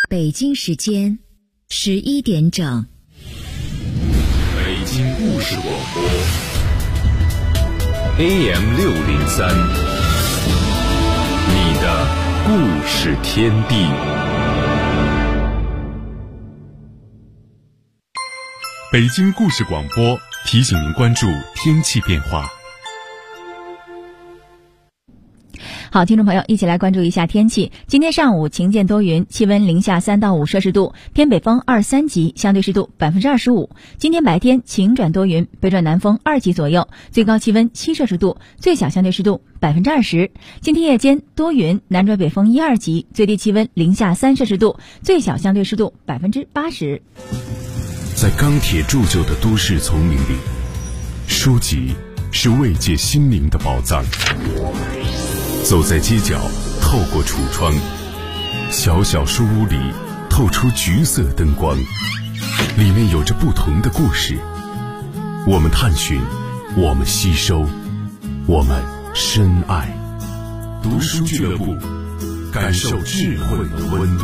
北京时间11点整。 北京故事广播 AM603，你的故事天地。北京故事广播提醒您关注天气变化。 好，听众朋友，一起来关注一下天气。今天上午晴见多云，气温零下3到5摄氏度，偏北风2、3级，相对湿度25%。今天白天晴转多云，北转南风2级左右，最高气温7摄氏度，最小相对湿度20%。今天夜间多云，南转北风1、2级，最低气温零下3摄氏度，最小相对湿度80%。 在钢铁铸就的都市丛林里，书籍是慰藉心灵的宝藏。走在街角，透过橱窗，小小书屋里透出橘色灯光，里面有着不同的故事。我们探寻，我们吸收，我们深爱。读书俱乐部，感受智慧的温度。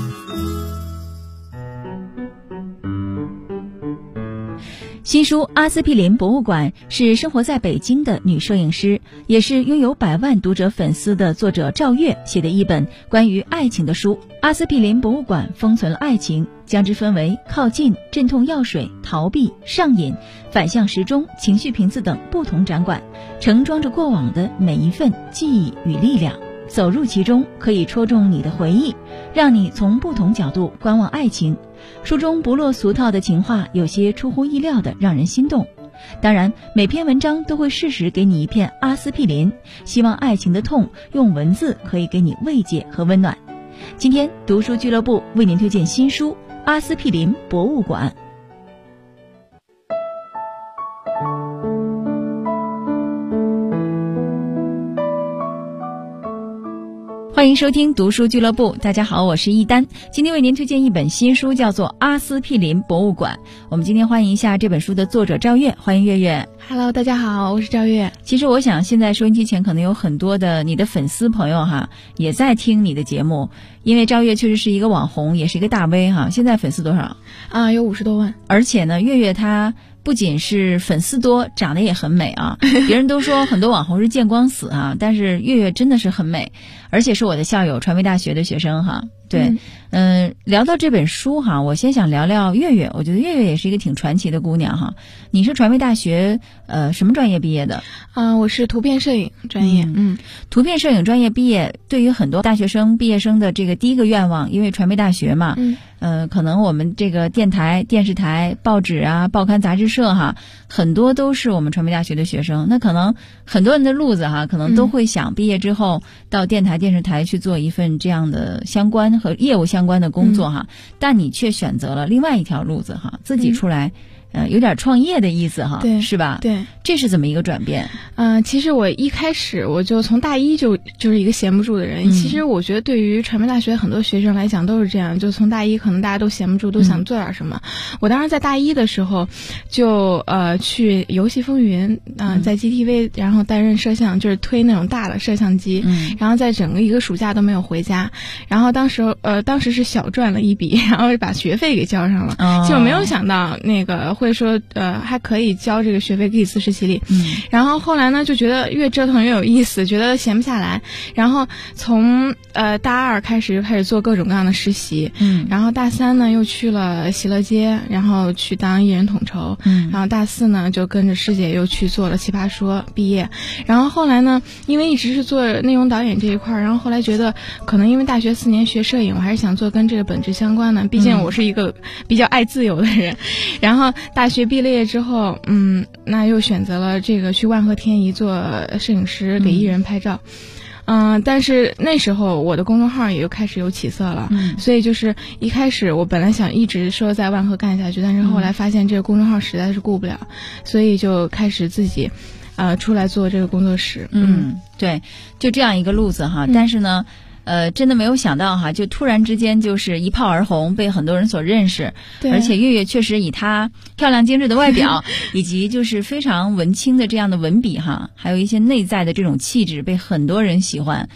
新书《阿司匹林博物馆》是生活在北京的女摄影师，也是拥有100万读者粉丝的作者赵月写的一本关于爱情的书。阿司匹林博物馆封存了爱情，将之分为靠近、镇痛药水、逃避、上瘾、反向时钟、情绪瓶子等不同展馆，盛装着过往的每一份记忆与力量。走入其中，可以戳中你的回忆，让你从不同角度观望爱情。书中不落俗套的情话，有些出乎意料的让人心动。当然，每篇文章都会适时给你一片阿司匹林，希望爱情的痛用文字可以给你慰藉和温暖。今天读书俱乐部为您推荐新书《阿司匹林博物馆》。欢迎收听读书俱乐部，大家好，我是一丹。今天为您推荐一本新书，叫做《阿司匹林博物馆》。我们今天欢迎一下这本书的作者赵月，欢迎月月。 Hello， 大家好，我是赵月。 其实我想现在收音机前可能有很多的你的粉丝朋友哈，也在听你的节目，因为赵月确实是一个网红，也是一个大 V 哈。现在粉丝多少？ 有50多万。 而且呢，月月她不仅是粉丝多，长得也很美啊。别人都说很多网红是见光死啊，但是月月真的是很美，而且是我的校友，传媒大学的学生哈。对，聊到这本书哈，我先想聊聊月月。我觉得月月也是一个挺传奇的姑娘哈。你是传媒大学什么专业毕业的？ 我是图片摄影专业。 图片摄影专业毕业，对于很多大学生毕业生的这个第一个愿望，因为传媒大学嘛，可能我们这个电台、电视台、报纸啊、报刊杂志社哈，很多都是我们传媒大学的学生。那可能很多人的路子哈，可能都会想毕业之后到电台、电视台去做一份这样的相关和业务相关的工作哈，但你却选择了另外一条路子哈，自己出来。有点创业的意思哈， 对， 是吧？ 对， 这是怎么一个转变？ 其实我一开始我就从大一就是一个闲不住的人。其实我觉得对于传媒大学很多学生来讲都是这样，就从大一可能大家都闲不住，都想做点什么。我当时在大一的时候就去游戏风云在 GTV 然后担任摄像，就是推那种大的摄像机，然后在整个一个暑假都没有回家。然后当时是小赚了一笔，然后把学费给交上了。其实我没有想到那个会说还可以交这个学费，可以自食其力。然后后来呢就觉得越折腾越有意思，觉得闲不下来。然后从大2开始做各种各样的实习。然后大3呢又去了喜乐街，然后去当艺人统筹。然后大4呢就跟着师姐又去做了奇葩说毕业。然后后来呢，因为一直是做内容导演这一块，然后后来觉得可能因为大学4年学摄影，我还是想做跟这个本质相关的，毕竟我是一个比较爱自由的人。然后大学毕了业之后，那又选择了这个去万和天宜做摄影师，给艺人拍照。但是那时候我的公众号也又开始有起色了，所以就是一开始我本来想一直说在万和干下去，但是后来发现这个公众号实在是顾不了，所以就开始自己出来做这个工作室。 对，就这样一个路子哈。但是呢真的没有想到哈，就突然之间就是一炮而红，被很多人所认识。而且月月确实以她漂亮精致的外表以及就是非常文青的这样的文笔哈，还有一些内在的这种气质被很多人喜欢。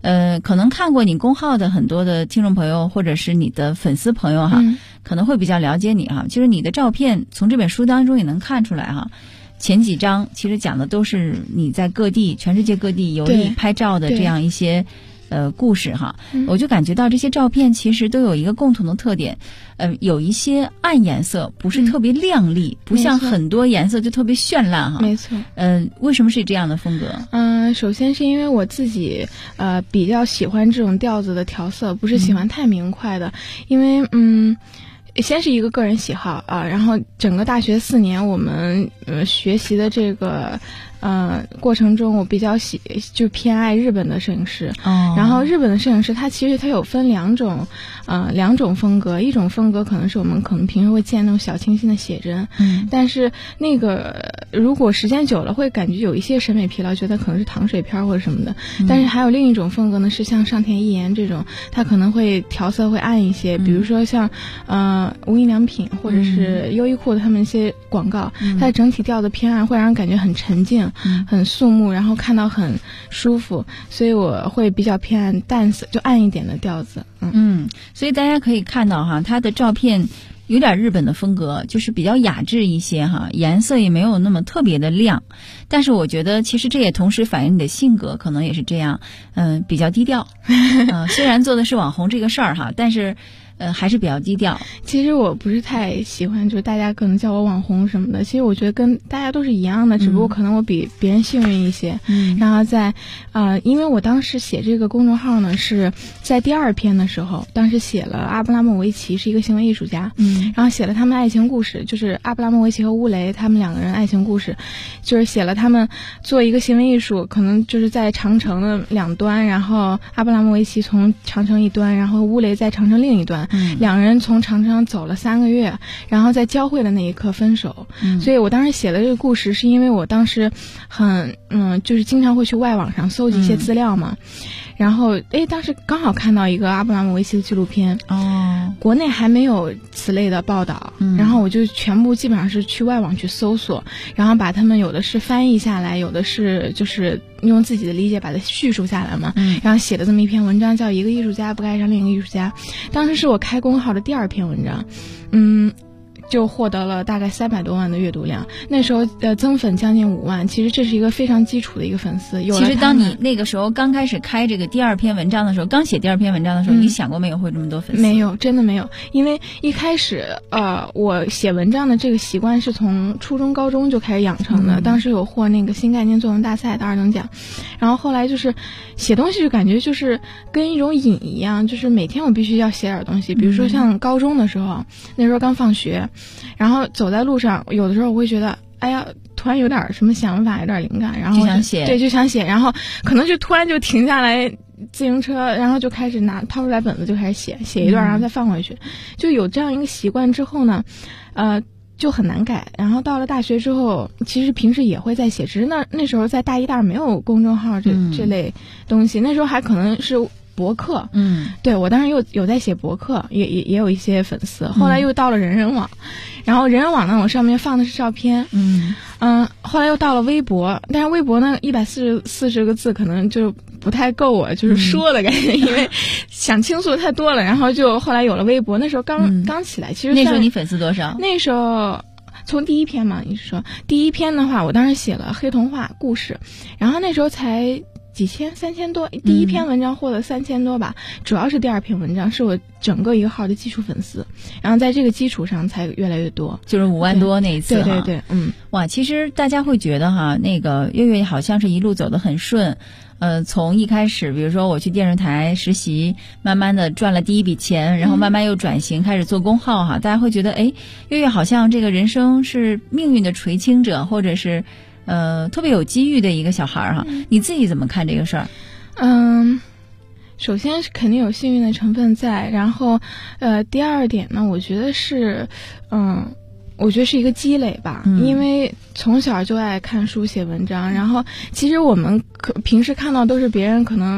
可能看过你公号的很多的听众朋友或者是你的粉丝朋友哈，可能会比较了解你哈。就是你的照片从这本书当中也能看出来哈，前几章其实讲的都是你在全世界各地游历拍照的这样一些故事哈。我就感觉到这些照片其实都有一个共同的特点，有一些暗颜色不是特别亮丽，不像很多颜色就特别绚烂哈。 没错。 为什么是这样的风格？ 首先是因为我自己比较喜欢这种调子的调色，不是喜欢太明快的，因为先是一个个人喜好啊，然后整个大学4年我们学习的这个过程中，我比较就偏爱日本的摄影师。然后日本的摄影师他有分两种风格，一种风格可能是我们可能平时会见那种小清新的写真，但是那个如果时间久了会感觉有一些审美疲劳，觉得可能是糖水片或者什么的。但是还有另一种风格呢，是像上田一彦这种，他可能会调色会暗一些，比如说像无印良品或者是优衣库的他们一些广告，它的整体调子偏暗，会让人感觉很沉静，很肃穆，然后看到很舒服，所以我会比较偏暗淡色，就暗一点的调子。 所以大家可以看到哈，他的照片有点日本的风格，就是比较雅致一些哈，颜色也没有那么特别的亮，但是我觉得其实这也同时反映你的性格，可能也是这样，比较低调。虽然做的是网红这个事儿哈，但是还是比较低调。 其实我不是太喜欢，就是大家可能叫我网红什么的，其实我觉得跟大家都是一样的，只不过可能我比别人幸运一些。然后因为我当时写这个公众号呢，是在第2篇的时候，当时写了阿布拉莫维奇是一个行为艺术家，然后写了他们爱情故事，就是阿布拉莫维奇和乌雷他们2个人爱情故事，就是写了他们做一个行为艺术，可能就是在长城的2端，然后阿布拉莫维奇从长城一端，然后乌雷在长城另一端，2人从长城上走了3个月，然后在交汇的那一刻分手。所以我当时写了这个故事，是因为我当时就是经常会去外网上搜集一些资料嘛，然后当时刚好看到一个阿布拉莫维奇的纪录片，国内还没有此类的报道，然后我就全部基本上是去外网去搜索，然后把他们有的是翻译下来，有的是就是用自己的理解把它叙述下来嘛，然后写了这么一篇文章，叫一个艺术家不该爱上另一个艺术家。当时是我开公号的第2篇文章，就获得了大概300多万的阅读量，那时候增粉将近5万，其实这是一个非常基础的一个粉丝。 其实当你那个时候刚开始开这个第2篇文章的时候，刚写第2篇文章的时候，你想过没有会这么多粉丝？ 没有，真的没有，因为一开始我写文章的这个习惯是从初中高中就开始养成的，当时有获那个新概念作文大赛的2等奖，然后后来就是写东西就感觉就是跟一种瘾一样，就是每天我必须要写点东西，比如说像高中的时候，那时候刚放学，然后走在路上，有的时候我会觉得突然有点什么想法，有点灵感，然后就想写， 对，就想写，然后可能就突然就停下来自行车，然后就开始掏出来本子就开始写一段，然后再放回去，就有这样一个习惯之后呢，就很难改。然后到了大学之后，其实平时也会在写，只是那时候在大1大2没有公众号这类东西，那时候还可能是博客，对，我当时有在写博客，也有一些粉丝。后来又到了人人网，然后人人网呢，我上面放的是照片，后来又到了微博，但是微博呢140个字可能就不太够我就是说的感觉，因为想倾诉太多了，然后就后来有了微博，那时候刚起来，其实那时候你粉丝多少？ 那时候从第1篇嘛，你是说第1篇的话，我当时写了黑童话故事，然后那时候才几千3000多，第1篇文章获得3000多吧，主要是第2篇文章是我整个一个号的基础粉丝，然后在这个基础上才越来越多， 就是5万多那一次。 对， 哇，其实大家会觉得哈，那个月月好像是一路走得很顺，从一开始比如说我去电视台实习，慢慢的赚了第1笔钱，然后慢慢又转型开始做公号哈，大家会觉得月月好像这个人生是命运的垂青者，或者是特别有机遇的一个小孩哈，你自己怎么看这个事儿？ 首先是肯定有幸运的成分在，然后第2点呢，我觉得是我觉得是一个积累吧，因为从小就爱看书写文章，然后其实我们平时看到都是别人可能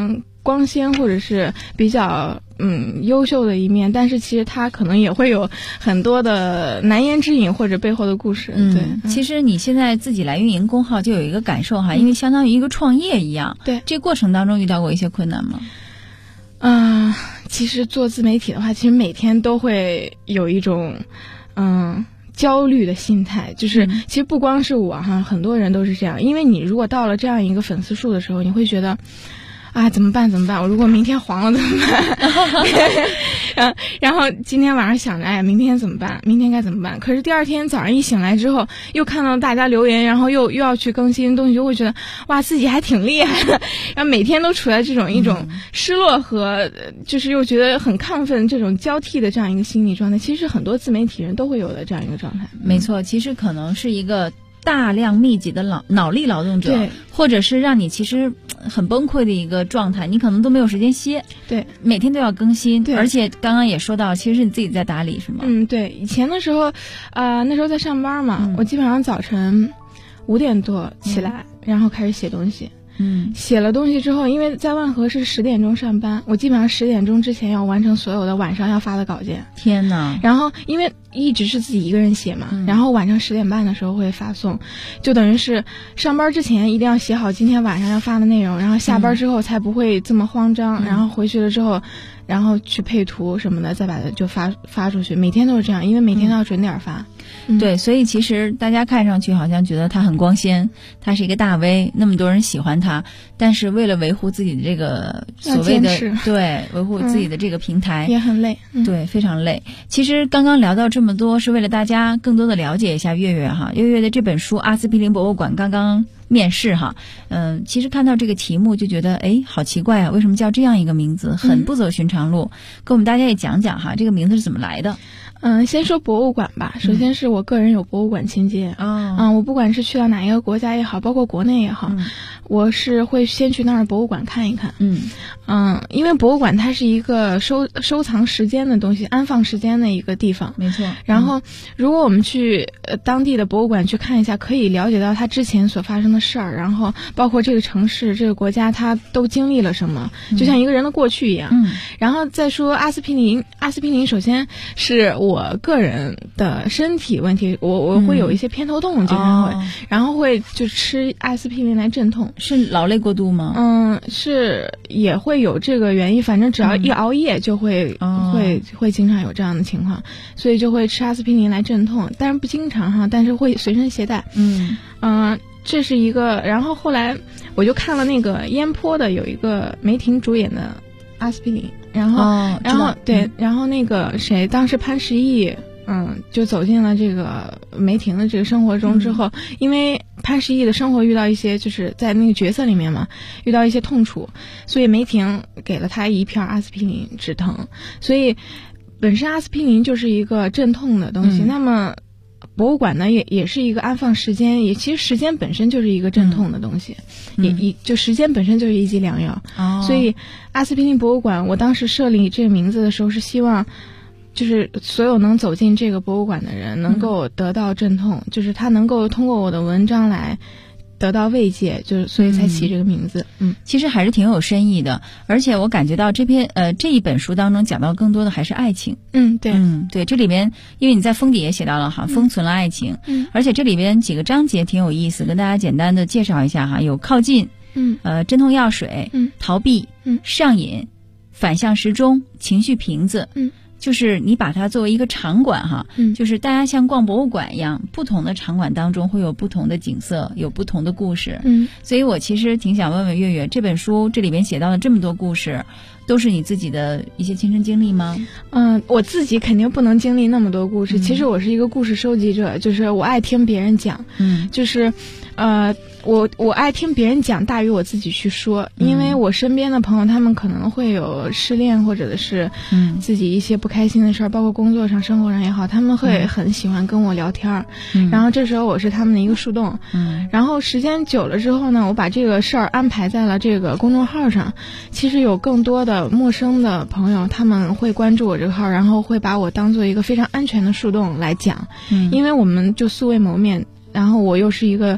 光鲜或者是比较优秀的一面，但是其实他可能也会有很多的难言之隐或者背后的故事。对， 其实你现在自己来运营公号就有一个感受哈，因为相当于一个创业一样。 对， 这过程当中遇到过一些困难吗？ 其实做自媒体的话，其实每天都会有一种焦虑的心态，就是其实不光是我哈，很多人都是这样。因为你如果到了这样一个粉丝数的时候，你会觉得怎么办？我如果明天黄了怎么办？然后今天晚上想着，明天怎么办？明天该怎么办？可是第二天早上一醒来之后，又看到大家留言，然后又要去更新东西，就会觉得哇，自己还挺厉害的。然后每天都处在这种一种失落和就是又觉得很亢奋这种交替的这样一个心理状态。其实很多自媒体人都会有的这样一个状态。 没错，其实可能是一个大量密集的脑力劳动者， 对， 或者是让你其实很崩溃的一个状态，你可能都没有时间歇， 对， 每天都要更新， 对， 而且刚刚也说到，其实是你自己在打理，是吗？ 对，以前的时候，那时候在上班嘛，我基本上早晨5点多起来，然后开始写东西。写了东西之后，因为在万和是10点钟上班，我基本上10点钟之前要完成所有的晚上要发的稿件。 天哪！ 然后因为一直是自己一个人写嘛，然后晚上10点半的时候会发送，就等于是上班之前一定要写好今天晚上要发的内容，然后下班之后才不会这么慌张，然后回去了之后，然后去配图什么的，再把它就发出去。每天都是这样，因为每天都要准点发。 对，所以其实大家看上去好像觉得他很光鲜，他是一个大 V， 那么多人喜欢他，但是为了维护自己的这个所谓的对维护自己的这个平台， 也很累， 对，非常累。其实刚刚聊到这么多，是为了大家更多的了解一下月月哈。月月的这本书《阿司匹林博物馆》刚刚面世哈，其实看到这个题目就觉得好奇怪啊，为什么叫这样一个名字，很不走寻常路，跟我们大家也讲讲哈，这个名字是怎么来的。 先说博物馆吧。首先是我个人有博物馆情节。我不管是去到哪一个国家也好，包括国内也好，我是会先去那儿博物馆看一看。因为博物馆它是一个收藏时间的东西，安放时间的一个地方。 没错。 然后如果我们去当地的博物馆去看一下，可以了解到它之前所发生的事儿，然后包括这个城市这个国家它都经历了什么，就像一个人的过去一样。然后再说阿司匹林首先是我个人的身体问题，我会有一些偏头痛，经常会，然后会就吃阿司匹林来镇痛。 是劳累过度吗？ 是也会有这个原因，反正只要一熬夜就会经常有这样的情况，所以就会吃阿司匹林来镇痛，当然不经常哈，但是会随身携带。这是一个。然后后来我就看了那个烟波的有一个梅婷主演的阿司匹林，然后对，然后那个谁，当时潘石屹就走进了这个梅婷的这个生活中之后，因为潘石屹的生活遇到一些就是在那个角色里面嘛，遇到一些痛楚，所以梅婷给了他一片阿司匹林止疼。所以本身阿司匹林就是一个镇痛的东西，那么博物馆呢也是一个安放时间，也其实时间本身就是一个镇痛的东西，就时间本身就是一剂良药。所以阿司匹林博物馆我当时设立这个名字的时候是希望就是所有能走进这个博物馆的人能够得到镇痛，就是他能够通过我的文章来得到慰藉，就是所以才起这个名字。 其实还是挺有深意的，而且我感觉到这一本书当中讲到更多的还是爱情。对，这里边因为你在封底也写到了哈，封存了爱情。而且这里边几个章节挺有意思，跟大家简单的介绍一下哈，有靠近，镇痛药水，逃避，上瘾，反向时钟，情绪瓶子。就是你把它作为一个场馆哈，就是大家像逛博物馆一样，不同的场馆当中会有不同的景色，有不同的故事。所以我其实挺想问问月月，这本书这里边写到的这么多故事，都是你自己的一些亲身经历吗？ 我自己肯定不能经历那么多故事。其实我是一个故事收集者，就是我爱听别人讲，就是我爱听别人讲大于我自己去说，因为我身边的朋友他们可能会有失恋或者是自己一些不开心的事儿，包括工作上生活上也好，他们会很喜欢跟我聊天，然后这时候我是他们的一个树洞。然后时间久了之后呢，我把这个事儿安排在了这个公众号上，其实有更多的陌生的朋友他们会关注我这个号，然后会把我当做一个非常安全的树洞来讲，因为我们就素未谋面，然后我又是一个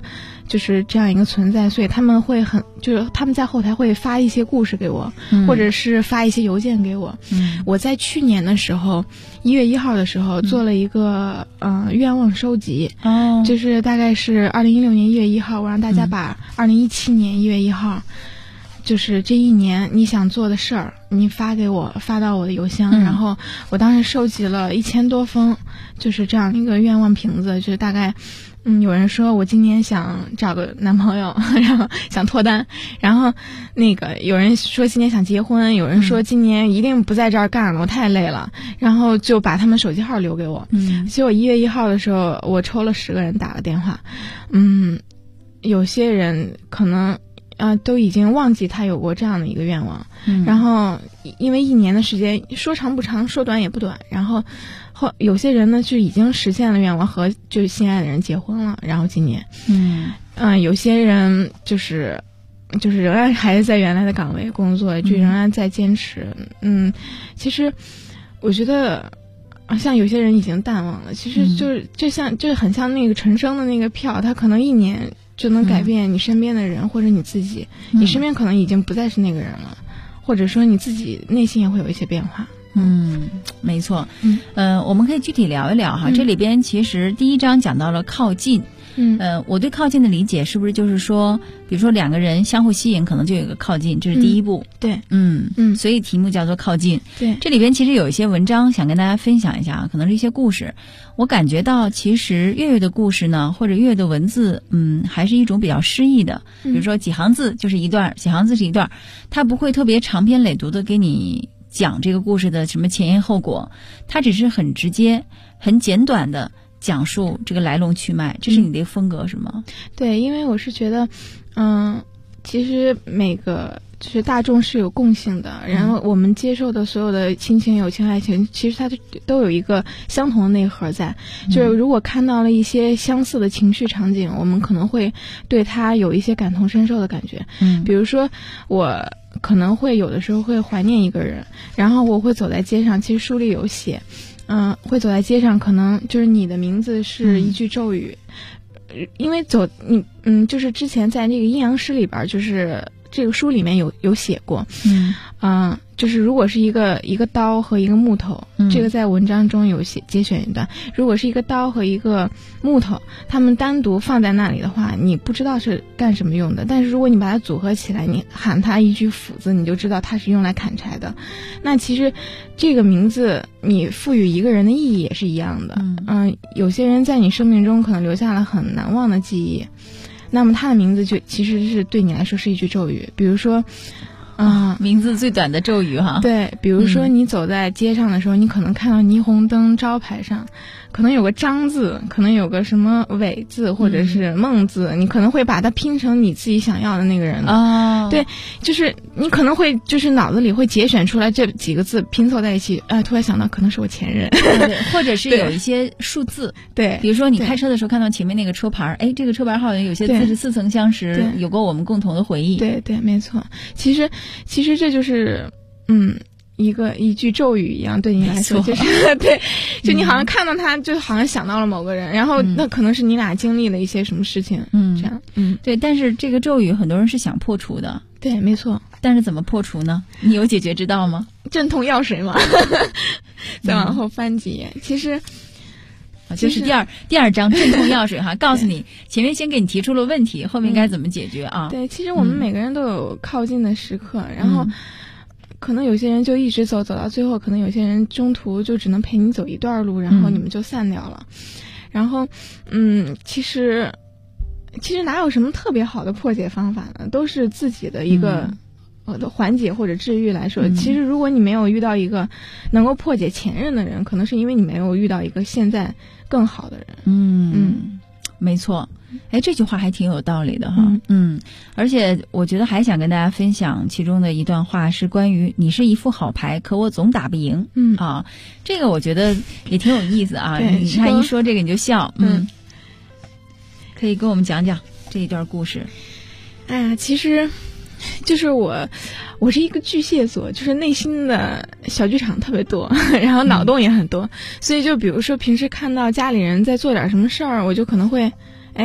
就是这样一个存在，所以他们会就是他们在后台会发一些故事给我，或者是发一些邮件给我。我在去年的时候1月1号的时候做了一个愿望收集，就是大概是2016年1月1号，我让大家把2017年1月1号。就是这一年你想做的事儿，你发给我，发到我的邮箱，然后我当时收集了1000多封，就是这样一个愿望瓶子，就是大概，有人说我今年想找个男朋友，然后想脱单，然后那个有人说今年想结婚，有人说今年一定不在这儿干了，我太累了，然后就把他们手机号留给我。其实我1月1号的时候，我抽了10个人打了电话，有些人可能。都已经忘记他有过这样的一个愿望，然后因为1年的时间，说长不长，说短也不短，然后有些人呢就已经实现了愿望，和就是心爱的人结婚了，然后今年，有些人就是仍然还是在原来的岗位工作，就仍然在坚持，其实我觉得。像有些人已经淡忘了，其实就很像那个陈升的那个票，他可能1年就能改变你身边的人或者你自己，你身边可能已经不再是那个人了，或者说你自己内心也会有一些变化。 没错。我们可以具体聊一聊哈。这里边其实第1章讲到了靠近。我对靠近的理解是不是就是说，比如说2个人相互吸引，可能就有一个靠近，这是第一步。 对， 所以题目叫做靠近。 对， 这里边其实有一些文章想跟大家分享一下，可能是一些故事。我感觉到其实月月的故事呢，或者月月的文字，还是一种比较诗意的。比如说几行字就是一段，几行字是一段，它不会特别长篇累牍的给你讲这个故事的什么前因后果，它只是很直接、很简短的。讲述这个来龙去脉，这是你的一个风格是吗？ 对，因为我是觉得，其实每个就是大众是有共性的，然后我们接受的所有的亲情、友情、爱情，其实它都有一个相同的内核在。就是如果看到了一些相似的情绪场景，我们可能会对它有一些感同身受的感觉。比如说我可能会有的时候会怀念一个人，然后我会走在街上，其实书里有写。会走在街上，可能就是你的名字是一句咒语，因为就是之前在这个阴阳师里边，就是这个书里面有写过，就是如果是一个刀和一个木头，这个在文章中有节选一段。如果是一个刀和一个木头，他们单独放在那里的话，你不知道是干什么用的。但是如果你把它组合起来，你喊它一句斧子，你就知道它是用来砍柴的。那其实这个名字你赋予一个人的意义也是一样的。有些人在你生命中可能留下了很难忘的记忆，那么他的名字就其实是对你来说是一句咒语。比如说名字最短的咒语哈。 对，比如说你走在街上的时候，你可能看到霓虹灯招牌上可能有个张字，可能有个什么伟字或者是梦字，你可能会把它拼成你自己想要的那个人。对，就是你可能会就是脑子里会节选出来这几个字拼凑在一起，突然想到可能是我前任。 或者是有一些数字。对，比如说你开车的时候看到前面那个车牌，这个车牌好像有些字是似曾相识，有过我们共同的回忆。 对，没错。其实这就是一句咒语一样，对你来说就是对，就你好像看到他，就好像想到了某个人，然后那可能是你俩经历了一些什么事情，这样， 对。但是这个咒语很多人是想破除的， 对，没错。 但是怎么破除呢？你有解决之道吗？ 镇痛药水嘛。再往后翻几页，其实就是第二章镇痛药水哈，告诉你前面先给你提出了问题，后面该怎么解决啊？ 对，其实我们每个人都有靠近的时刻，然后可能有些人就一直走到最后，可能有些人中途就只能陪你走一段路，然后你们就散掉了。然后其实哪有什么特别好的破解方法呢？都是自己的一个的缓解或者治愈来说。其实如果你没有遇到一个能够破解前任的人，可能是因为你没有遇到一个现在更好的人。 没错。这句话还挺有道理的哈。而且我觉得还想跟大家分享其中的一段话，是关于你是一副好牌，可我总打不赢。这个我觉得也挺有意思啊。你看一说这个你就笑。可以跟我们讲讲这一段故事。 其实就是我是一个巨蟹座，就是内心的小剧场特别多，然后脑洞也很多，所以就比如说平时看到家里人在做点什么事儿，我就可能会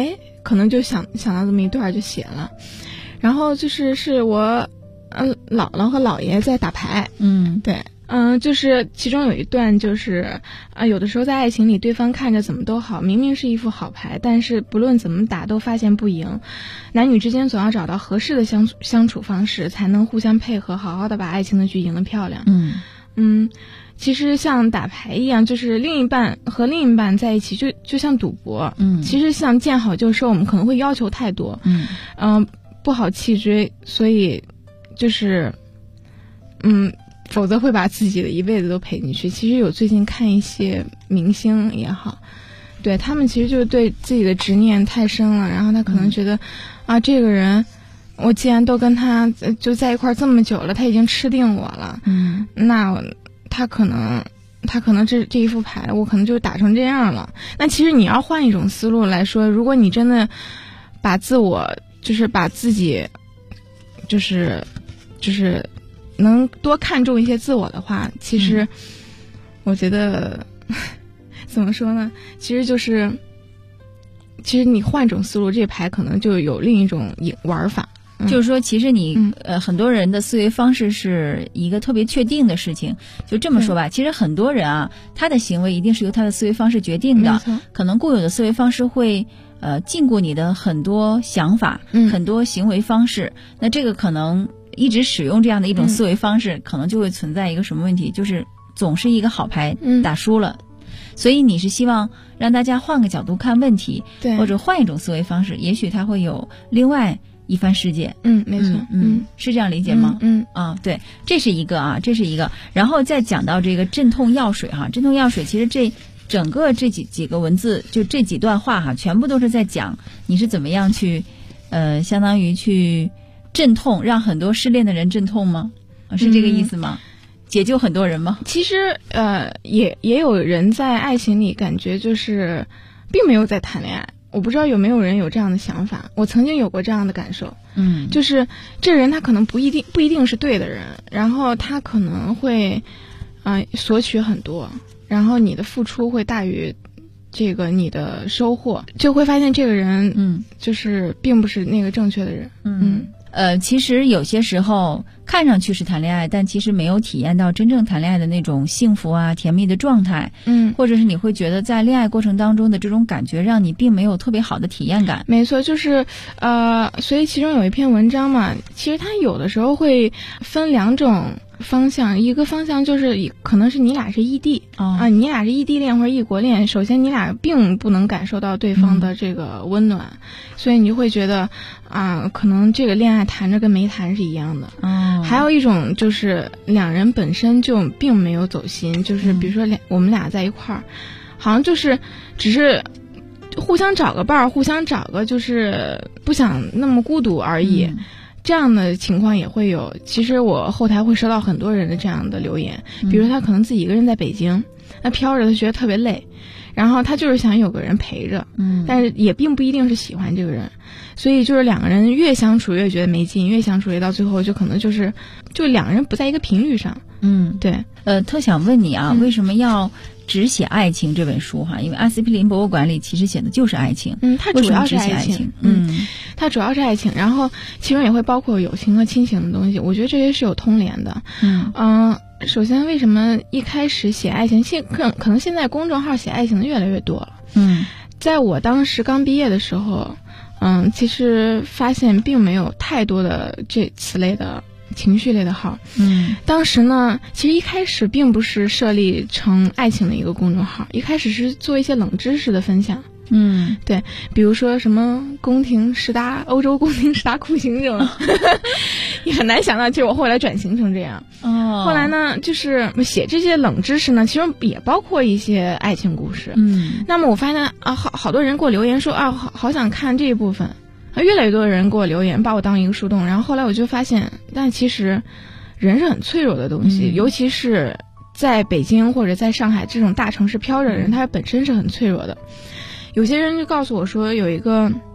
可能就想到这么一段就写了。然后是我姥姥和姥爷在打牌，对。就是其中有一段就是有的时候在爱情里，对方看着怎么都好，明明是一副好牌，但是不论怎么打都发现不赢。男女之间总要找到合适的相处方式，才能互相配合，好好的把爱情的局赢得漂亮。其实像打牌一样，就是另一半和另一半在一起就像赌博。其实像见好就收，我们可能会要求太多，不好弃追，所以就是否则会把自己的一辈子都赔进去。其实有最近看一些明星也好，对，他们其实就是对自己的执念太深了，然后他可能觉得这个人我既然都跟他就在一块这么久了，他已经吃定我了，那他可能这一副牌我可能就打成这样了。那其实你要换一种思路来说，如果你真的把自己就是能多看重一些自我的话，其实我觉得怎么说呢，其实你换种思路，这牌可能就有另一种玩法。 就是说其实你很多人的思维方式是一个特别确定的事情，就这么说吧，其实很多人他的行为一定是由他的思维方式决定的，可能固有的思维方式会禁锢你的很多想法，很多行为方式。那这个可能一直使用这样的一种思维方式，可能就会存在一个什么问题，就是总是一个好牌打输了。所以你是希望让大家换个角度看问题，对，或者换一种思维方式，也许它会有另外一番世界。 没错， 是这样理解吗？对，这是一个。然后再讲到这个镇痛药水镇痛药水其实整个这几个文字，就这几段话全部都是在讲你是怎么样去相当于去镇痛，让很多失恋的人镇痛吗？是这个意思吗？解救很多人吗？ 其实也有人在爱情里感觉就是并没有在谈恋爱。我不知道有没有人有这样的想法，我曾经有过这样的感受。就是这个人他可能不一定是对的人，然后他可能会索取很多，然后你的付出会大于这个你的收获，就会发现这个人就是并不是那个正确的人。 其实有些时候看上去是谈恋爱，但其实没有体验到真正谈恋爱的那种幸福甜蜜的状态。或者是你会觉得在恋爱过程当中的这种感觉让你并没有特别好的体验感。 没错，就是所以其中有一篇文章嘛，其实它有的时候会分两种方向，一个方向就是可能是你俩是异地你俩是异地恋或者异国恋，首先你俩并不能感受到对方的这个温暖，所以你就会觉得可能这个恋爱谈着跟没谈是一样的。还有一种就是两人本身就并没有走心，就是比如说我们俩在一块儿，好像就是只是互相找个伴儿，互相找个就是不想那么孤独而已。这样的情况也会有。其实我后台会收到很多人的这样的留言，比如他可能自己一个人在北京，那飘着他觉得特别累，然后他就是想有个人陪着，但是也并不一定是喜欢这个人，所以就是两个人越相处越觉得没劲，越相处越到最后就可能就两个人不在一个频率上。对。 特想问你为什么要只写爱情这本书因为阿司匹林博物馆里其实写的就是爱情。 它主要是爱情。它主要是爱情，然后其中也会包括友情和亲情的东西，我觉得这些是有通联的。首先为什么一开始写爱情，可能现在公众号写爱情的越来越多了。在我当时刚毕业的时候，其实发现并没有太多的此类的情绪类的号。当时呢，其实一开始并不是设立成爱情的一个公众号，一开始是做一些冷知识的分享。对，比如说什么欧洲宫廷10大酷刑这种你很难想到，其实我后来转型成这样。后来呢，就是写这些冷知识呢，其实也包括一些爱情故事。那么我发现好多人给我留言说好想看这一部分，越来越多的人给我留言，把我当一个树洞。然后后来我就发现，但其实人是很脆弱的东西，尤其是在北京或者在上海这种大城市飘着的人，他本身是很脆弱的。有些人就告诉我说，有一个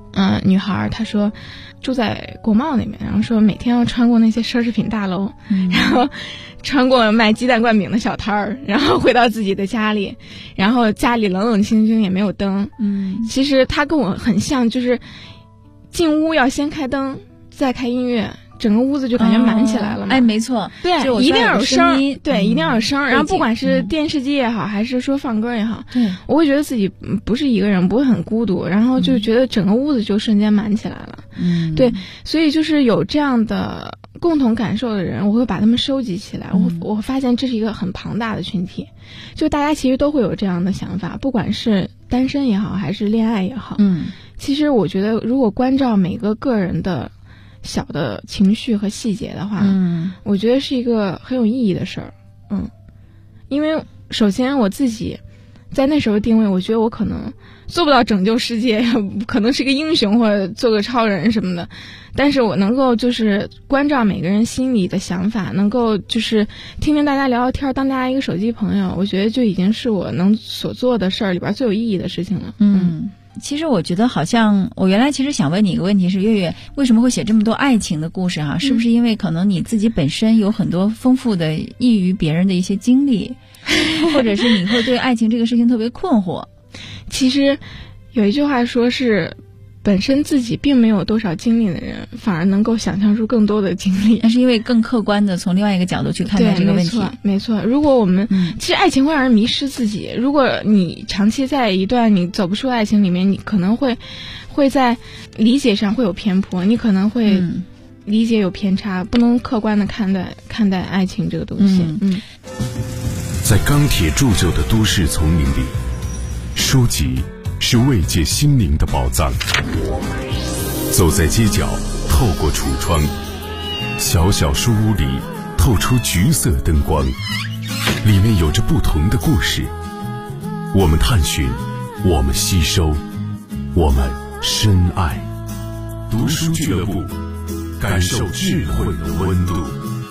女孩，她说住在国贸那边，然后说每天要穿过那些奢侈品大楼，然后穿过卖鸡蛋灌饼的小摊儿，然后回到自己的家里，然后家里冷冷清清也没有灯。其实她跟我很像，就是进屋要先开灯，再开音乐，整个屋子就感觉满起来了嘛。 没错， 对，一定要有声，对，一定要有声。然后不管是电视机也好，还是说放歌也好， 对， 我会觉得自己不是一个人，不会很孤独，然后就觉得整个屋子就瞬间满起来了。对，所以就是有这样的共同感受的人，我会把他们收集起来。我发现这是一个很庞大的群体，就大家其实都会有这样的想法，不管是单身也好，还是恋爱也好。其实我觉得，如果关照每个个人的小的情绪和细节的话，我觉得是一个很有意义的事儿。因为首先我自己在那时候定位，我觉得我可能做不到拯救世界，可能是个英雄或者做个超人什么的，但是我能够就是关照每个人心里的想法，能够就是听听大家聊聊天，当大家一个手机朋友，我觉得就已经是我能所做的事儿里边最有意义的事情了。 其实我觉得好像我原来其实想问你一个问题是，月月为什么会写这么多爱情的故事哈？是不是因为可能你自己本身有很多丰富的异于别人的一些经历，或者是你会对爱情这个事情特别困惑？ 其实有一句话说是本身自己并没有多少经历的人，反而能够想象出更多的经历。 那是因为更客观的从另外一个角度去看待这个问题。 没错。如果我们其实爱情会让人迷失自己。如果你长期在一段你走不出爱情里面，你可能会在理解上会有偏颇，你可能会理解有偏差，不能客观的看待爱情这个东西。 在钢铁铸就的都市丛林里，书籍是慰藉心灵的宝藏。走在街角，透过橱窗，小小书屋里透出橘色灯光，里面有着不同的故事。我们探寻，我们吸收，我们深爱。读书俱乐部，感受智慧的温度。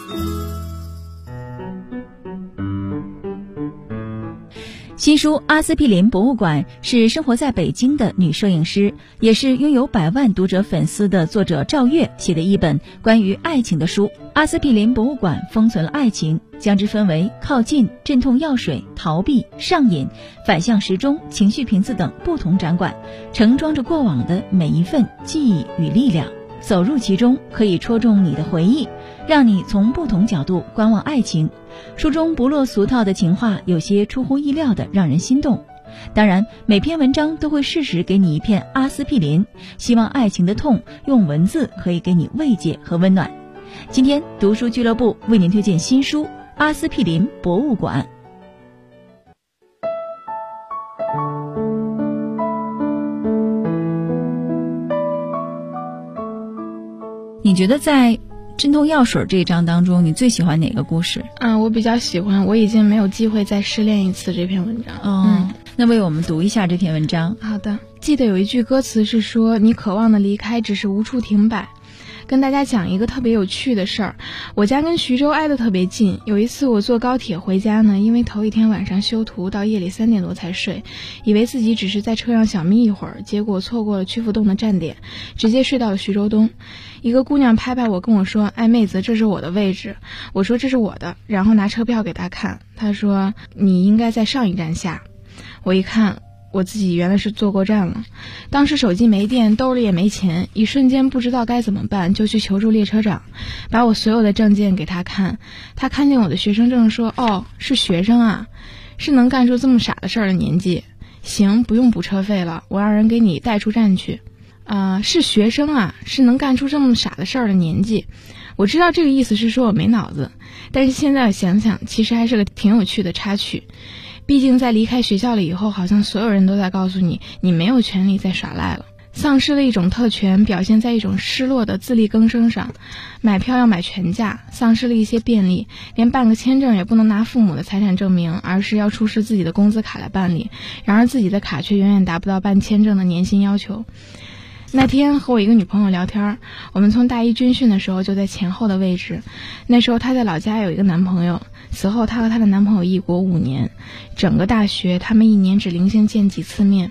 新书阿司匹林博物馆是生活在北京的女摄影师，也是拥有100万读者粉丝的作者赵月写的一本关于爱情的书。阿司匹林博物馆封存了爱情，将之分为靠近、镇痛药水、逃避、上瘾、反向时钟、情绪瓶子等不同展馆，盛装着过往的每一份记忆与力量。走入其中，可以戳中你的回忆，让你从不同角度观望爱情。书中不落俗套的情话，有些出乎意料的让人心动。当然，每篇文章都会适时给你一片阿司匹林，希望爱情的痛用文字可以给你慰藉和温暖。今天读书俱乐部为您推荐新书《阿司匹林博物馆》。你觉得在镇痛药水这一章当中，你最喜欢哪个故事？ 我比较喜欢我已经没有机会再失恋一次这篇文章。 那为我们读一下这篇文章。 好的。记得有一句歌词是说，你渴望的离开只是无处停摆。跟大家讲一个特别有趣的事儿，我家跟徐州挨得特别近。有一次我坐高铁回家呢，因为头一天晚上修图到夜里3点多才睡，以为自己只是在车上小眯一会儿，结果错过了曲阜洞的站点，直接睡到了徐州东。一个姑娘拍拍我跟我说，哎妹子，这是我的位置。我说这是我的，然后拿车票给她看，她说你应该在上一站下。我一看，我自己原来是坐过站了。当时手机没电，兜里也没钱，一瞬间不知道该怎么办，就去求助列车长，把我所有的证件给他看。他看见我的学生证说，哦，是学生啊，是能干出这么傻的事儿的年纪。行，不用补车费了，我让人给你带出站去。是学生啊，是能干出这么傻的事儿的年纪。我知道这个意思是说我没脑子，但是现在想想，其实还是个挺有趣的插曲。毕竟在离开学校了以后，好像所有人都在告诉你，你没有权利再耍赖了。丧失了一种特权，表现在一种失落的自力更生上。买票要买全价，丧失了一些便利，连办个签证也不能拿父母的财产证明，而是要出示自己的工资卡来办理。然而自己的卡却远远达不到办签证的年薪要求。那天和我一个女朋友聊天，我们从大一军训的时候就在前后的位置。那时候她在老家有一个男朋友，此后她和她的男朋友异国5年，整个大学他们1年只零星见几次面。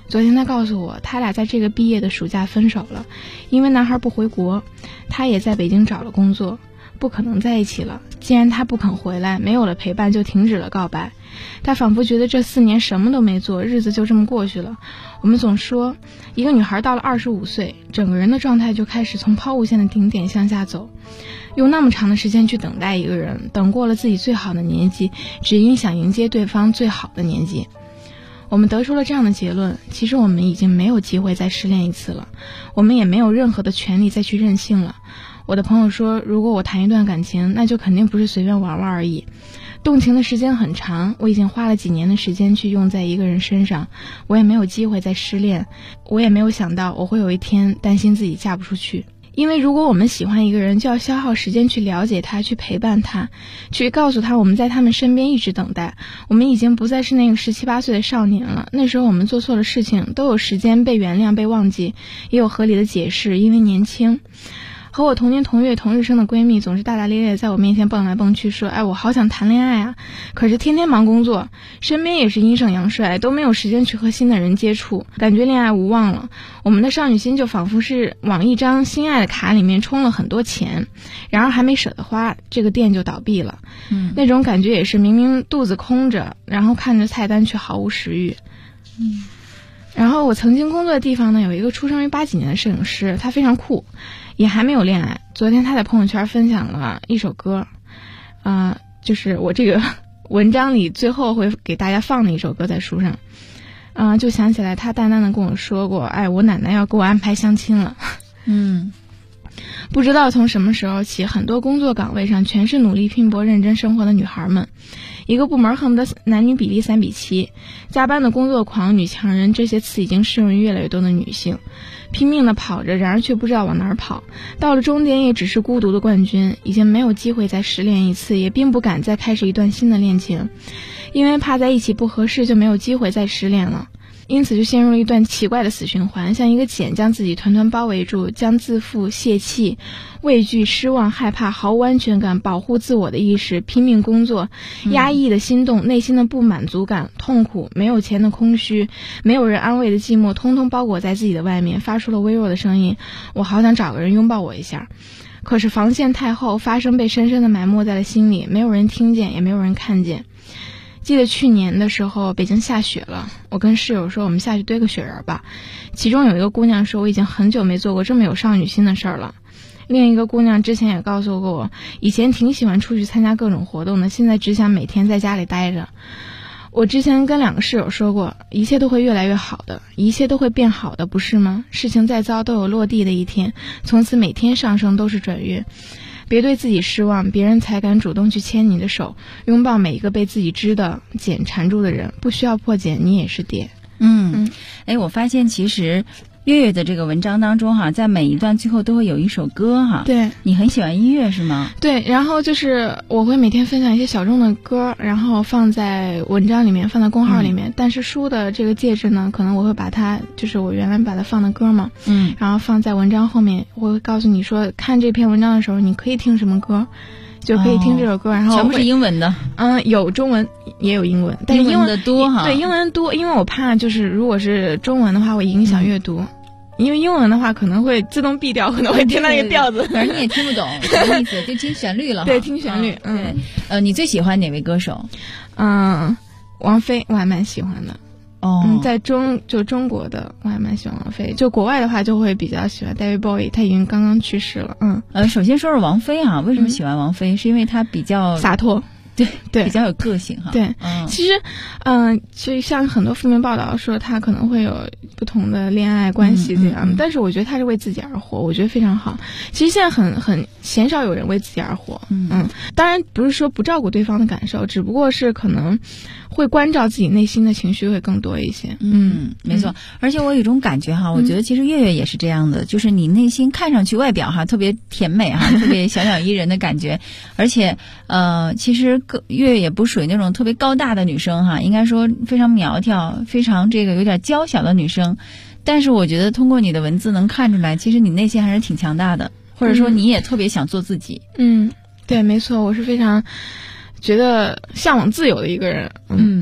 昨天他告诉我，他俩在这个毕业的暑假分手了，因为男孩不回国，他也在北京找了工作，不可能在一起了。既然他不肯回来，没有了陪伴，就停止了告白。他仿佛觉得这4年什么都没做，日子就这么过去了。我们总说，一个女孩到了25岁，整个人的状态就开始从抛物线的顶点向下走。用那么长的时间去等待一个人，等过了自己最好的年纪，只因想迎接对方最好的年纪。我们得出了这样的结论，其实我们已经没有机会再失恋一次了，我们也没有任何的权利再去任性了。我的朋友说，如果我谈一段感情，那就肯定不是随便玩玩而已，动情的时间很长，我已经花了几年的时间去用在一个人身上，我也没有机会再失恋，我也没有想到我会有一天担心自己嫁不出去。因为如果我们喜欢一个人，就要消耗时间去了解他，去陪伴他，去告诉他我们在他们身边一直等待。我们已经不再是那个17、18岁的少年了，那时候我们做错了事情，都有时间被原谅、被忘记，也有合理的解释，因为年轻。和我同年同月同日生的闺蜜总是大大咧咧在我面前蹦来蹦去，说我好想谈恋爱啊，可是天天忙工作，身边也是阴盛阳衰，都没有时间去和新的人接触，感觉恋爱无望了。我们的少女心就仿佛是往一张心爱的卡里面充了很多钱，然而还没舍得花，这个店就倒闭了。那种感觉也是明明肚子空着，然后看着菜单却毫无食欲。然后我曾经工作的地方呢，有一个出生于80几年的摄影师，他非常酷，也还没有恋爱。昨天他在朋友圈分享了一首歌，就是我这个文章里最后会给大家放的一首歌在书上。就想起来他淡淡的跟我说过，我奶奶要给我安排相亲了。不知道从什么时候起，很多工作岗位上全是努力拼搏认真生活的女孩们，一个部门恨不得男女比例3比7，加班的工作狂、女强人，这些词已经适用于越来越多的女性，拼命的跑着，然而却不知道往哪儿跑，到了终点也只是孤独的冠军，已经没有机会再失恋一次，也并不敢再开始一段新的恋情，因为怕在一起不合适，就没有机会再失恋了。因此就陷入了一段奇怪的死循环，像一个茧将自己团团包围住，将自负、泄气、畏惧、失望、害怕、毫无安全感、保护自我的意识、拼命工作、压抑的心动、内心的不满足感、痛苦、没有钱的空虚、没有人安慰的寂寞，通通包裹在自己的外面，发出了微弱的声音，我好想找个人拥抱我一下。可是防线太厚，发声被深深地埋没在了心里，没有人听见，也没有人看见。记得去年的时候北京下雪了，我跟室友说我们下去堆个雪人吧，其中有一个姑娘说我已经很久没做过这么有少女心的事儿了，另一个姑娘之前也告诉过我，以前挺喜欢出去参加各种活动的，现在只想每天在家里待着。我之前跟2个室友说过，一切都会越来越好的，一切都会变好的，不是吗？事情再糟都有落地的一天，从此每天上升都是转运。别对自己失望，别人才敢主动去牵你的手，拥抱每一个被自己织的茧缠住的人，不需要破茧，你也是蝶。 我发现其实月月的这个文章当中哈，在每一段最后都会有一首歌哈。 对， 你很喜欢音乐是吗？ 对，然后就是我会每天分享一些小众的歌，然后放在文章里面，放在公号里面。但是书的这个介质呢，可能我会把它，就是我原来把它放的歌嘛，然后放在文章后面，我会告诉你说，看这篇文章的时候，你可以听什么歌。就可以听这首歌，然后全部是英文的。 有中文也有英文，但是英文的多哈。 对，英文多，因为我怕就是如果是中文的话会影响阅读，因为英文的话可能会自动闭掉，可能会听到一个调子， 反正你也听不懂什么意思，就听旋律了。 对，听旋律。 对，你最喜欢哪位歌手？ 王菲，我还蛮喜欢的。在中国的我还蛮喜欢王菲，就国外的话就会比较喜欢 David Bowie， 他已经刚刚去世了。 首先说说王菲啊，为什么喜欢王菲？是因为她比较洒脱。对， 比较有个性哈。 对，其实，就像很多负面报道说他可能会有不同的恋爱关系这样，但是我觉得他是为自己而活，我觉得非常好。其实现在很鲜少有人为自己而活，当然不是说不照顾对方的感受，只不过是可能会关照自己内心的情绪会更多一些。 没错。而且我有一种感觉哈，我觉得其实月月也是这样的，就是你内心看上去外表哈特别甜美哈，特别小鸟依人的感觉，而且其实月月也不属于那种特别高大的女生哈，应该说非常苗条，非常这个有点娇小的女生。但是我觉得通过你的文字能看出来，其实你内心还是挺强大的，或者说你也特别想做自己。 对，没错，我是非常觉得向往自由的一个人。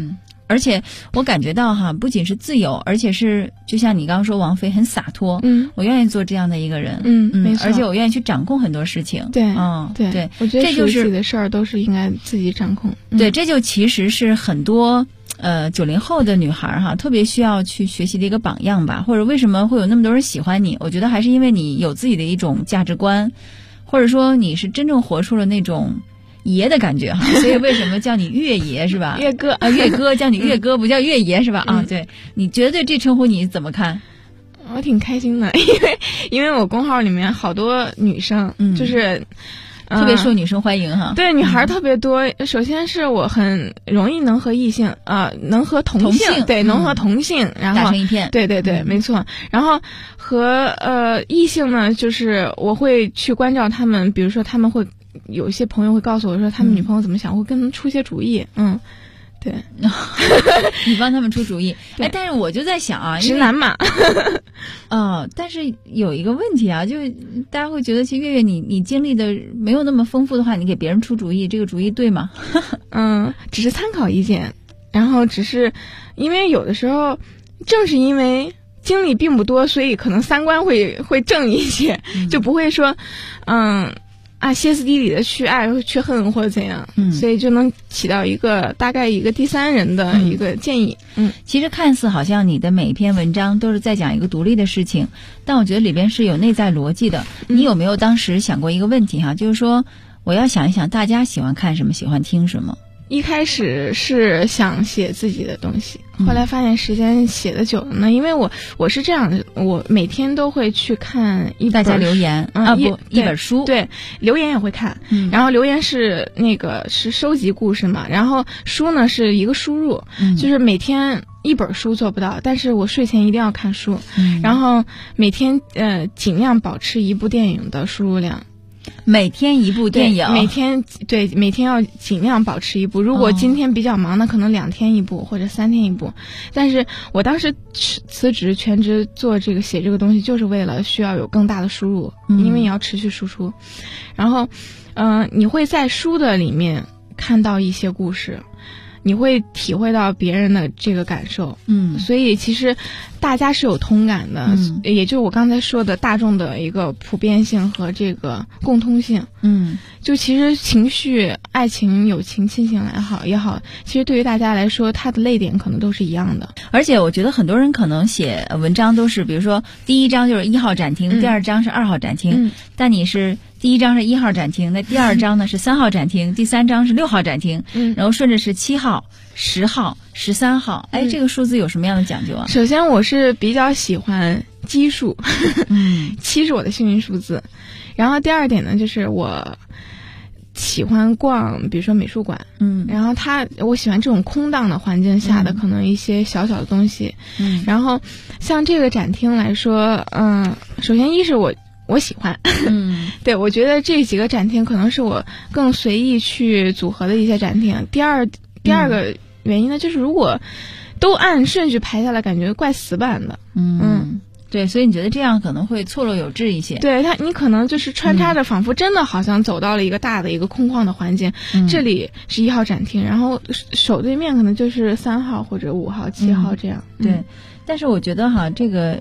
而且我感觉到哈，不仅是自由，而且是就像你刚刚说王菲很洒脱，我愿意做这样的一个人， 没错， 而且我愿意去掌控很多事情， 对， 对， 我觉得这就是自己的事儿都是应该自己掌控， 对，这就其实是很多90后的女孩哈，特别需要去学习的一个榜样吧，或者为什么会有那么多人喜欢你？我觉得还是因为你有自己的一种价值观，或者说你是真正活出了那种爷的感觉哈，所以为什么叫你岳爷是吧？ 岳哥啊，岳哥叫你岳哥，不叫岳爷是吧？啊，对，你觉得对这称呼你怎么看？ 我挺开心的，因为我公号里面好多女生，就是特别受女生欢迎哈。 对，女孩特别多。首先是我很容易能和异性能和同性对，能和同性然后打成一片。 对，没错。然后和异性呢，就是我会去关照他们，比如说他们会有一些朋友会告诉我说他们女朋友怎么想，我会跟他们出些主意。对， 你帮他们出主意。哎，但是我就在想啊， 直男嘛。 但是有一个问题啊，就是大家会觉得，其实月月你经历的没有那么丰富的话，你给别人出主意，这个主意对吗？ 只是参考意见，然后只是因为有的时候，正是因为经历并不多，所以可能三观会正一些，就不会说，歇斯底里的去爱去恨或者怎样，所以就能起到大概一个第三人的一个建议。 其实看似好像你的每一篇文章都是在讲一个独立的事情，但我觉得里边是有内在逻辑的。你有没有当时想过一个问题哈，就是说我要想一想大家喜欢看什么，喜欢听什么？ 一开始是想写自己的东西，后来发现时间写的久了呢，因为我是这样的，我每天都会去看大家留言一本书， 对，留言也会看，然后留言是是收集故事嘛，然后书呢是一个输入，就是每天一本书做不到，但是我睡前一定要看书，然后每天尽量保持一部电影的输入量。 每天一部电影， 每天要尽量保持一部。如果今天比较忙，那可能2天一部或者3天一部。但是我当时辞职全职做写这个东西，就是为了需要有更大的输入，因为你要持续输出。然后，你会在书的里面看到一些故事。你会体会到别人的这个感受，所以其实大家是有同感的，也就是我刚才说的大众的一个普遍性和这个共通性，就其实情绪、爱情、友情、亲情也好，其实对于大家来说，它的泪点可能都是一样的。 而且我觉得很多人可能写文章都是，比如说第一章就是1号展厅，第二章是2号展厅，但你是第一章是1号展厅，那第二章呢是3号展厅，第3章是6号展厅，然后顺着是7号、10号、13号。哎，这个数字有什么样的讲究啊？ 首先我是比较喜欢奇数，7是我的幸运数字。然后第二点呢，就是我喜欢逛，比如说美术馆，然后我喜欢这种空荡的环境下的可能一些小小的东西，然后像这个展厅来说，首先一是我喜欢，对，我觉得这几个展厅可能是我更随意去组合的一些展厅。第二个原因呢，就是如果都按顺序排下来，感觉怪死板的， 对，所以你觉得这样可能会错落有致一些。 对，你可能就是穿插着，仿佛真的好像走到了一个大的一个空旷的环境。这里是1号展厅，然后手对面可能就是3号或者5号、7号这样。 对，但是我觉得哈，这个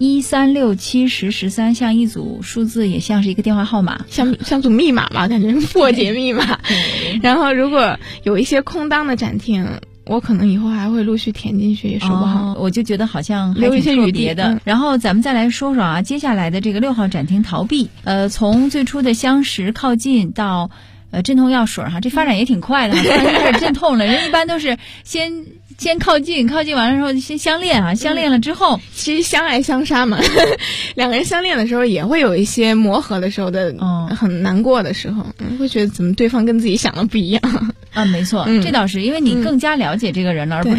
1、3、6、7、10、13像一组数字，也像是一个电话号码， 像组密码吧，感觉破解密码。然后如果有一些空当的展厅，我可能以后还会陆续填进去，也说不好。 我就觉得好像还挺特别的。然后咱们再来说说啊，接下来的这个6号展厅逃避，从最初的相识靠近到镇痛药水哈，这发展也挺快的，突然开始镇痛了。人一般都是先靠近完了之后先相恋啊，相恋了之后， 其实相爱相杀嘛。两个人相恋的时候也会有一些磨合的时候的，很难过的时候，会觉得怎么对方跟自己想的不一样。 没错，这倒是因为你更加了解这个人了，而不是